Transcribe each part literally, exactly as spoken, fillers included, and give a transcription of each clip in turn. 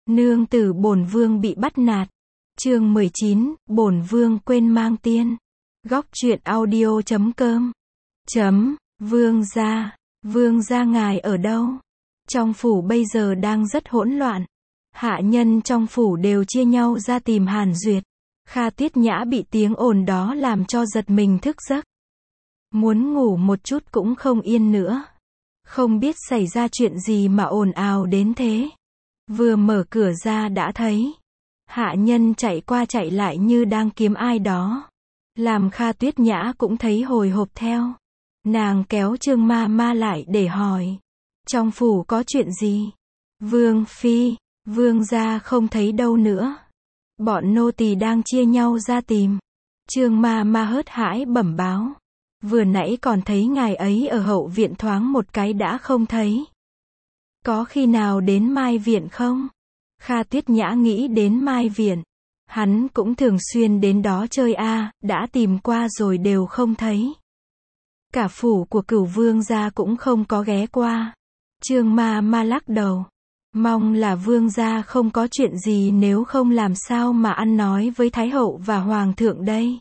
Nương tử bổn vương bị bắt nạt. Chương mười chín, bổn vương quên mang tiên. Góc truyện audio chấm com. Chấm, vương gia, vương gia ngài ở đâu? Trong phủ bây giờ đang rất hỗn loạn. Hạ nhân trong phủ đều chia nhau ra tìm Hàn Duyệt. Kha Tuyết Nhã bị tiếng ồn đó làm cho giật mình thức giấc. Muốn ngủ một chút cũng không yên nữa. Không biết xảy ra chuyện gì mà ồn ào đến thế. Vừa mở cửa ra đã thấy hạ nhân chạy qua chạy lại như đang kiếm ai đó. Làm Kha Tuyết Nhã cũng thấy hồi hộp theo. Nàng kéo Trương Ma Ma lại để hỏi. Trong phủ có chuyện gì? Vương phi, vương gia không thấy đâu nữa. Bọn nô tỳ đang chia nhau ra tìm. Trương Ma Ma hớt hãi bẩm báo. Vừa nãy còn thấy ngài ấy ở hậu viện thoáng một cái đã không thấy. Có khi nào đến Mai Viện không? Kha Tuyết Nhã nghĩ đến Mai Viện. Hắn cũng thường xuyên đến đó chơi a, à, đã tìm qua rồi đều không thấy. Cả phủ của Cửu vương gia cũng không có ghé qua. Trương Ma Ma lắc đầu. Mong là vương gia không có chuyện gì, nếu không làm sao mà ăn nói với Thái hậu và Hoàng thượng đây.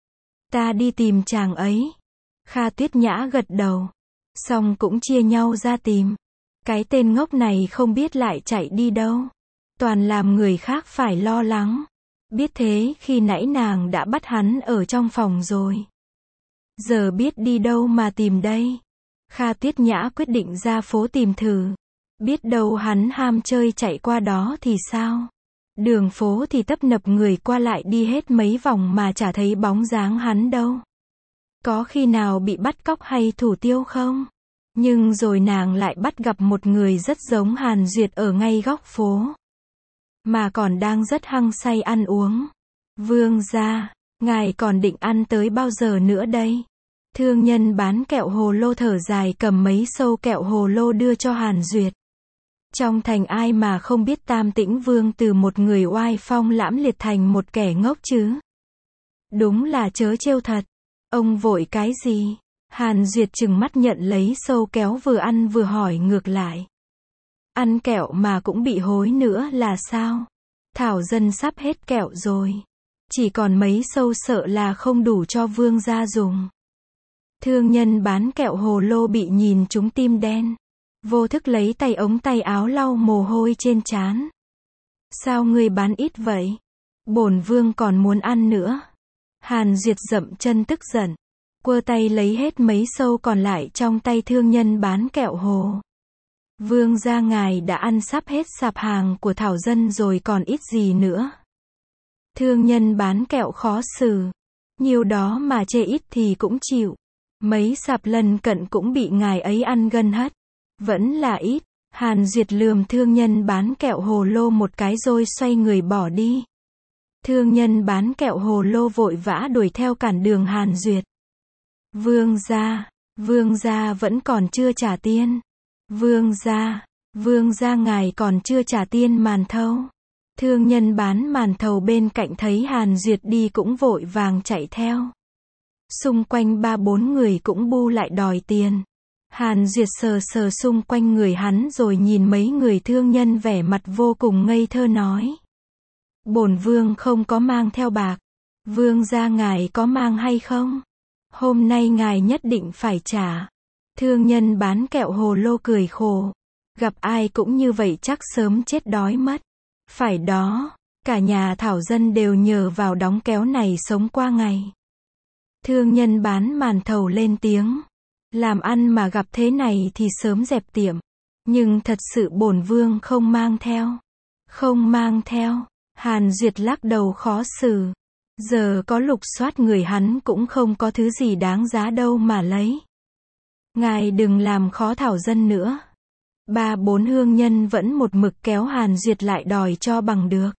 Ta đi tìm chàng ấy. Kha Tuyết Nhã gật đầu. Xong cũng chia nhau ra tìm. Cái tên ngốc này không biết lại chạy đi đâu. Toàn làm người khác phải lo lắng. Biết thế khi nãy nàng đã bắt hắn ở trong phòng rồi. Giờ biết đi đâu mà tìm đây. Kha Tuyết Nhã quyết định ra phố tìm thử. Biết đâu hắn ham chơi chạy qua đó thì sao? Đường phố thì tấp nập người qua lại đi hết mấy vòng mà chả thấy bóng dáng hắn đâu. Có khi nào bị bắt cóc hay thủ tiêu không? Nhưng rồi nàng lại bắt gặp một người rất giống Hàn Duyệt ở ngay góc phố. Mà còn đang rất hăng say ăn uống. Vương gia, ngài còn định ăn tới bao giờ nữa đây? Thương nhân bán kẹo hồ lô thở dài cầm mấy sâu kẹo hồ lô đưa cho Hàn Duyệt. Trong thành ai mà không biết Tam Tĩnh Vương từ một người oai phong lãm liệt thành một kẻ ngốc chứ? Đúng là trớ trêu thật. Ông vội cái gì? Hàn Duyệt trừng mắt nhận lấy sâu kéo vừa ăn vừa hỏi ngược lại. Ăn kẹo mà cũng bị hối nữa là sao? Thảo dân sắp hết kẹo rồi. Chỉ còn mấy sâu sợ là không đủ cho vương gia dùng. Thương nhân bán kẹo hồ lô bị nhìn trúng tim đen. Vô thức lấy tay ống tay áo lau mồ hôi trên trán. Sao ngươi bán ít vậy? Bổn vương còn muốn ăn nữa. Hàn Duyệt dậm chân tức giận. Quơ tay lấy hết mấy sâu còn lại trong tay thương nhân bán kẹo hồ. Vương gia ngài đã ăn sắp hết sạp hàng của Thảo dân rồi còn ít gì nữa. Thương nhân bán kẹo khó xử. Nhiều đó mà chê ít thì cũng chịu. Mấy sạp lân cận cũng bị ngài ấy ăn gần hết. Vẫn là ít. Hàn Duyệt lườm thương nhân bán kẹo hồ lô một cái rồi xoay người bỏ đi. Thương nhân bán kẹo hồ lô vội vã đuổi theo cản đường Hàn Duyệt. Vương gia, vương gia vẫn còn chưa trả tiền. Vương gia, vương gia ngài còn chưa trả tiền màn thầu. Thương nhân bán màn thầu bên cạnh thấy Hàn Duyệt đi cũng vội vàng chạy theo. Xung quanh ba bốn người cũng bu lại đòi tiền. Hàn Duyệt sờ sờ xung quanh người hắn rồi nhìn mấy người thương nhân vẻ mặt vô cùng ngây thơ nói. Bổn vương không có mang theo bạc. Vương gia ngài có mang hay không? Hôm nay ngài nhất định phải trả. Thương nhân bán kẹo hồ lô cười khổ. Gặp ai cũng như vậy chắc sớm chết đói mất. Phải đó, cả nhà Thảo dân đều nhờ vào đóng kéo này sống qua ngày. Thương nhân bán màn thầu lên tiếng. Làm ăn mà gặp thế này thì sớm dẹp tiệm. Nhưng thật sự bổn vương không mang theo. Không mang theo. Hàn Duyệt lắc đầu khó xử. Giờ có lục soát người hắn cũng không có thứ gì đáng giá đâu mà lấy. Ngài đừng làm khó Thảo dân nữa. Ba bốn hương nhân vẫn một mực kéo Hàn Duyệt lại đòi cho bằng được.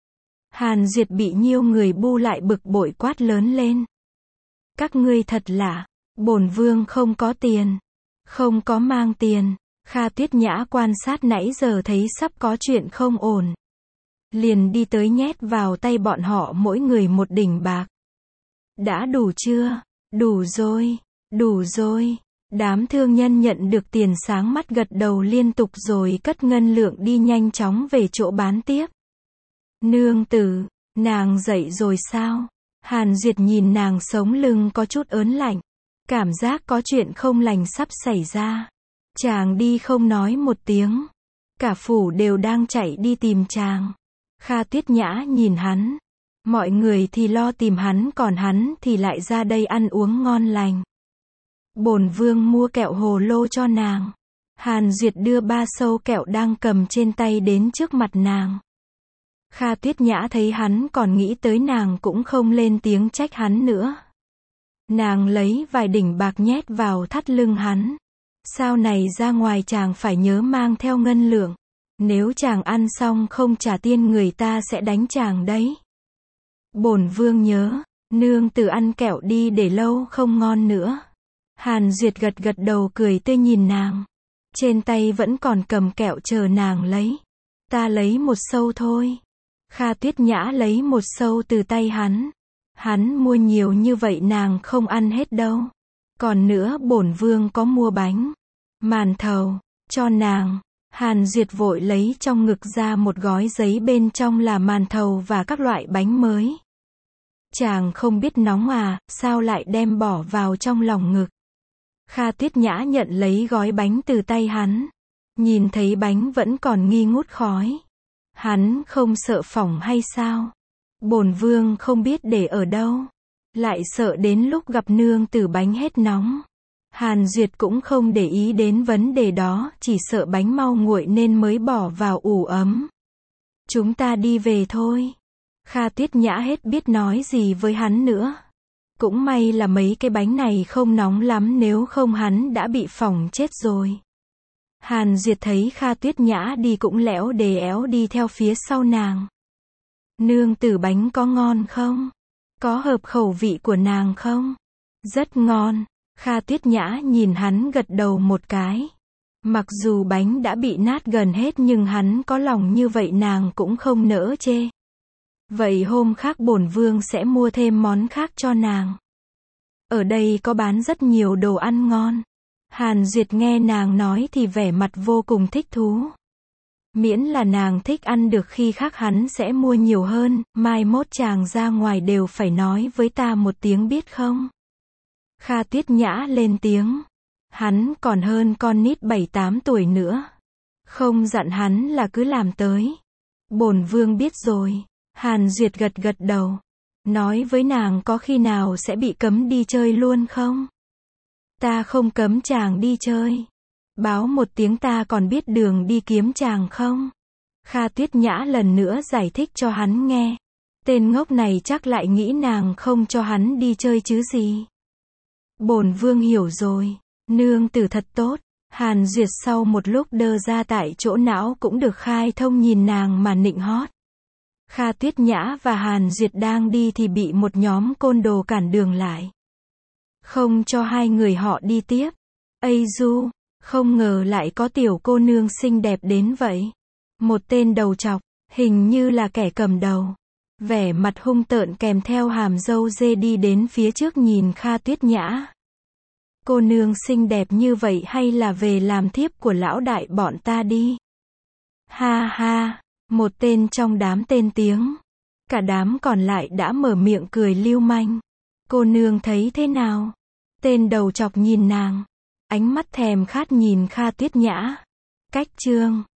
Hàn Duyệt bị nhiêu người bu lại bực bội quát lớn lên. Các ngươi thật lạ. Bổn vương không có tiền. Không có mang tiền. Kha Tuyết Nhã quan sát nãy giờ thấy sắp có chuyện không ổn. Liền đi tới nhét vào tay bọn họ mỗi người một đỉnh bạc. Đã đủ chưa? Đủ rồi. Đủ rồi. Đám thương nhân nhận được tiền sáng mắt gật đầu liên tục rồi cất ngân lượng đi nhanh chóng về chỗ bán tiếp. Nương tử, nàng dậy rồi sao? Hàn Duyệt nhìn nàng sống lưng có chút ớn lạnh. Cảm giác có chuyện không lành sắp xảy ra. Chàng đi không nói một tiếng. Cả phủ đều đang chạy đi tìm chàng. Kha Tuyết Nhã nhìn hắn. Mọi người thì lo tìm hắn còn hắn thì lại ra đây ăn uống ngon lành. Bổn vương mua kẹo hồ lô cho nàng. Hàn Duyệt đưa ba sâu kẹo đang cầm trên tay đến trước mặt nàng. Kha Tuyết Nhã thấy hắn còn nghĩ tới nàng cũng không lên tiếng trách hắn nữa. Nàng lấy vài đỉnh bạc nhét vào thắt lưng hắn. Sau này ra ngoài chàng phải nhớ mang theo ngân lượng. Nếu chàng ăn xong không trả tiền người ta sẽ đánh chàng đấy. Bổn vương nhớ, nương tử ăn kẹo đi để lâu không ngon nữa. Hàn Duyệt gật gật đầu cười tươi nhìn nàng. Trên tay vẫn còn cầm kẹo chờ nàng lấy. Ta lấy một sâu thôi. Kha Tuyết Nhã lấy một sâu từ tay hắn. Hắn mua nhiều như vậy nàng không ăn hết đâu. Còn nữa bổn vương có mua bánh, màn thầu, cho nàng. Hàn Duyệt vội lấy trong ngực ra một gói giấy bên trong là màn thầu và các loại bánh mới. Chàng không biết nóng à, sao lại đem bỏ vào trong lòng ngực. Kha Tuyết Nhã nhận lấy gói bánh từ tay hắn. Nhìn thấy bánh vẫn còn nghi ngút khói. Hắn không sợ phỏng hay sao? Bổn vương không biết để ở đâu. Lại sợ đến lúc gặp nương tử bánh hết nóng. Hàn Duyệt cũng không để ý đến vấn đề đó, chỉ sợ bánh mau nguội nên mới bỏ vào ủ ấm. Chúng ta đi về thôi. Kha Tuyết Nhã hết biết nói gì với hắn nữa. Cũng may là mấy cái bánh này không nóng lắm nếu không hắn đã bị phỏng chết rồi. Hàn Duyệt thấy Kha Tuyết Nhã đi cũng lẽo đề éo đi theo phía sau nàng. Nương tử bánh có ngon không? Có hợp khẩu vị của nàng không? Rất ngon. Kha Tuyết Nhã nhìn hắn gật đầu một cái. Mặc dù bánh đã bị nát gần hết nhưng hắn có lòng như vậy nàng cũng không nỡ chê. Vậy hôm khác bổn vương sẽ mua thêm món khác cho nàng. Ở đây có bán rất nhiều đồ ăn ngon. Hàn Duyệt nghe nàng nói thì vẻ mặt vô cùng thích thú. Miễn là nàng thích ăn được khi khác hắn sẽ mua nhiều hơn, mai mốt chàng ra ngoài đều phải nói với ta một tiếng biết không? Kha Tuyết Nhã lên tiếng. Hắn còn hơn con nít bảy tám tuổi nữa. Không dặn hắn là cứ làm tới. Bổn vương biết rồi. Hàn Duyệt gật gật đầu. Nói với nàng có khi nào sẽ bị cấm đi chơi luôn không? Ta không cấm chàng đi chơi. Báo một tiếng ta còn biết đường đi kiếm chàng không? Kha Tuyết Nhã lần nữa giải thích cho hắn nghe. Tên ngốc này chắc lại nghĩ nàng không cho hắn đi chơi chứ gì. Bổn vương hiểu rồi. Nương tử thật tốt. Hàn Duyệt sau một lúc đơ ra tại chỗ não cũng được khai thông nhìn nàng mà nịnh hót. Kha Tuyết Nhã và Hàn Duyệt đang đi thì bị một nhóm côn đồ cản đường lại. Không cho hai người họ đi tiếp. Ây du, không ngờ lại có tiểu cô nương xinh đẹp đến vậy. Một tên đầu trọc, hình như là kẻ cầm đầu. Vẻ mặt hung tợn kèm theo hàm râu dê đi đến phía trước nhìn Kha Tuyết Nhã. Cô nương xinh đẹp như vậy hay là về làm thiếp của lão đại bọn ta đi. Ha ha, một tên trong đám tên tiếng. Cả đám còn lại đã mở miệng cười lưu manh. Cô nương thấy thế nào? Tên đầu trọc nhìn nàng. Ánh mắt thèm khát nhìn Kha Tuyết Nhã. Cách chương